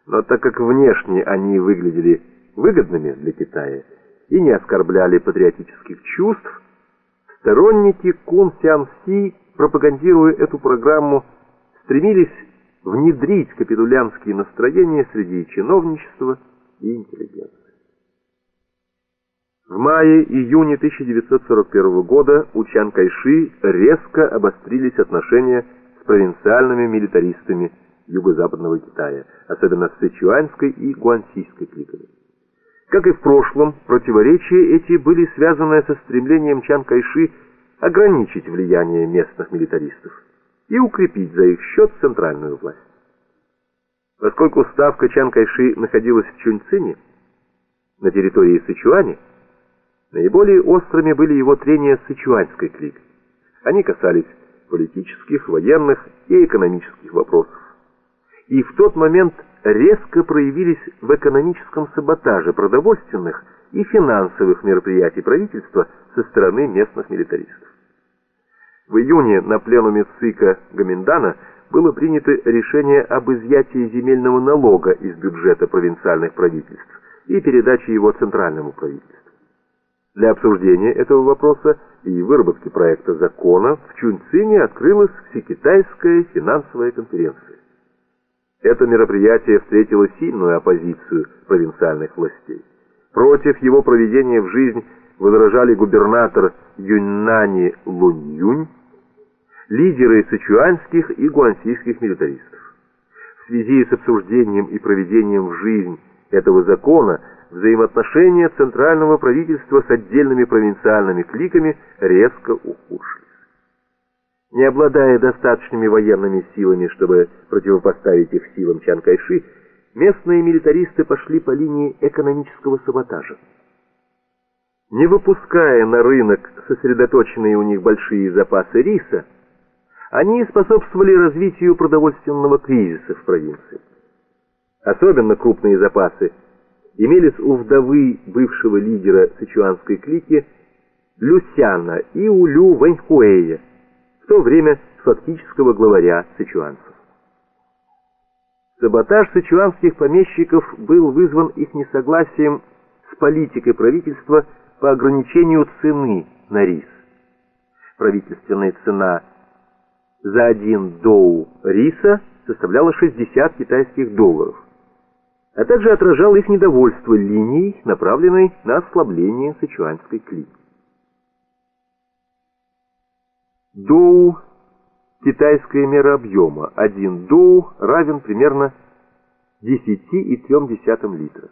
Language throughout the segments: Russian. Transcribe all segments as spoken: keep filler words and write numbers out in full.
Но так как внешне они выглядели выгодными для Китая и не оскорбляли патриотических чувств, сторонники Кун Сян Си, пропагандируя эту программу, стремились внедрить капитулянские настроения среди чиновничества и интеллигенции. В мае-июне тысяча девятьсот сорок первого года у Чан Кайши резко обострились отношения с провинциальными милитаристами юго-западного Китая, особенно с сычуаньской и гуаньсийской кликами. Как и в прошлом, противоречия эти были связаны со стремлением Чан Кайши ограничить влияние местных милитаристов и укрепить за их счет центральную власть. Поскольку ставка Чан Кайши находилась в Чуньцине, на территории Сычуани, наиболее острыми были его трения с сычуаньской кликой. Они касались политических, военных и экономических вопросов. И в тот момент резко проявились в экономическом саботаже продовольственных и финансовых мероприятий правительства со стороны местных милитаристов. В июне на пленуме ЦИКа Гоминдана было принято решение об изъятии земельного налога из бюджета провинциальных правительств и передаче его центральному правительству. Для обсуждения этого вопроса и выработки проекта закона в Чуньцине открылась Всекитайская финансовая конференция. Это мероприятие встретило сильную оппозицию провинциальных властей. Против его проведения в жизнь возражали губернатор Юньнани Лунь-Юнь, лидеры сычуаньских и гуаньсийских милитаристов. В связи с обсуждением и проведением в жизнь этого закона взаимоотношения центрального правительства с отдельными провинциальными кликами резко ухудшились. Не обладая достаточными военными силами, чтобы противопоставить их силам Чан Кайши, местные милитаристы пошли по линии экономического саботажа. Не выпуская на рынок сосредоточенные у них большие запасы риса, они способствовали развитию продовольственного кризиса в провинции. Особенно крупные запасы имелись у вдовы бывшего лидера сычуанской клики Люсяна и у Лю Вэньхуэя, в то время фактического главаря сычуанцев. Саботаж сычуанских помещиков был вызван их несогласием с политикой правительства по ограничению цены на рис. Правительственная цена за один доу риса составляла шестьдесят китайских долларов, а также отражал их недовольство линией, направленной на ослабление сычуаньской клики. Доу – китайская мера объема. Один доу равен примерно десяти целых трём десятым литра.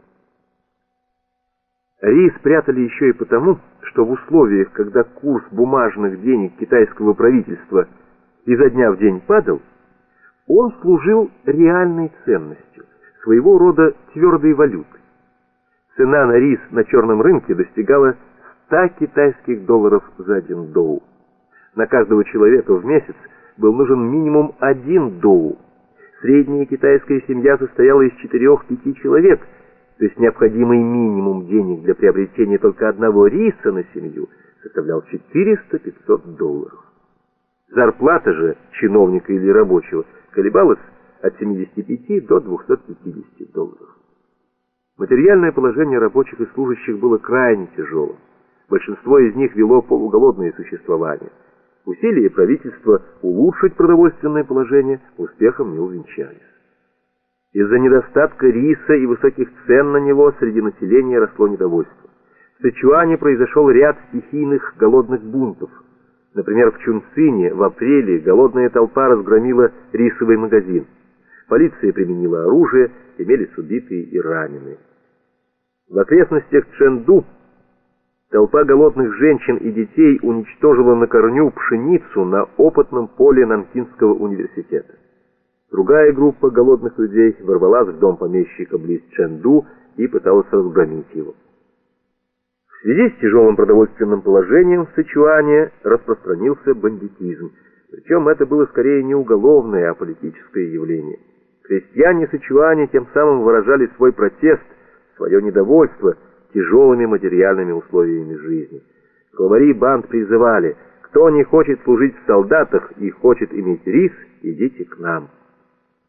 Рис прятали еще и потому, что в условиях, когда курс бумажных денег китайского правительства изо дня в день падал, он служил реальной ценностью, своего рода твердой валютой. Цена на рис на черном рынке достигала ста китайских долларов за один доу. На каждого человека в месяц был нужен минимум один доу. Средняя китайская семья состояла из четырех-пяти человек, то есть необходимый минимум денег для приобретения только одного риса на семью составлял четыреста-пятьсот долларов. Зарплата же чиновника или рабочего колебалась от семидесяти пяти до двухсот пятидесяти долларов. Материальное положение рабочих и служащих было крайне тяжелым. Большинство из них вело полуголодное существование. Усилия правительства улучшить продовольственное положение успехом не увенчались. Из-за недостатка риса и высоких цен на него среди населения росло недовольство. В Сычуане произошел ряд стихийных голодных бунтов. Например, в Чуньцине в апреле голодная толпа разгромила рисовый магазин. Полиция применила оружие, имелись убитые и раненые. В окрестностях Чэнду толпа голодных женщин и детей уничтожила на корню пшеницу на опытном поле Нанкинского университета. Другая группа голодных людей ворвалась в дом помещика близ Чэнду и пыталась разгромить его. В связи с тяжелым продовольственным положением в Сычуане распространился бандитизм. Причем это было скорее не уголовное, а политическое явление. Крестьяне Сычуане тем самым выражали свой протест, свое недовольство тяжелыми материальными условиями жизни. Главари банд призывали: кто не хочет служить в солдатах и хочет иметь рис, идите к нам.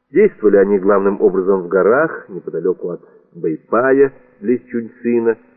Действовали они главным образом в горах, неподалеку от Бэйпая, близ Чуньцина,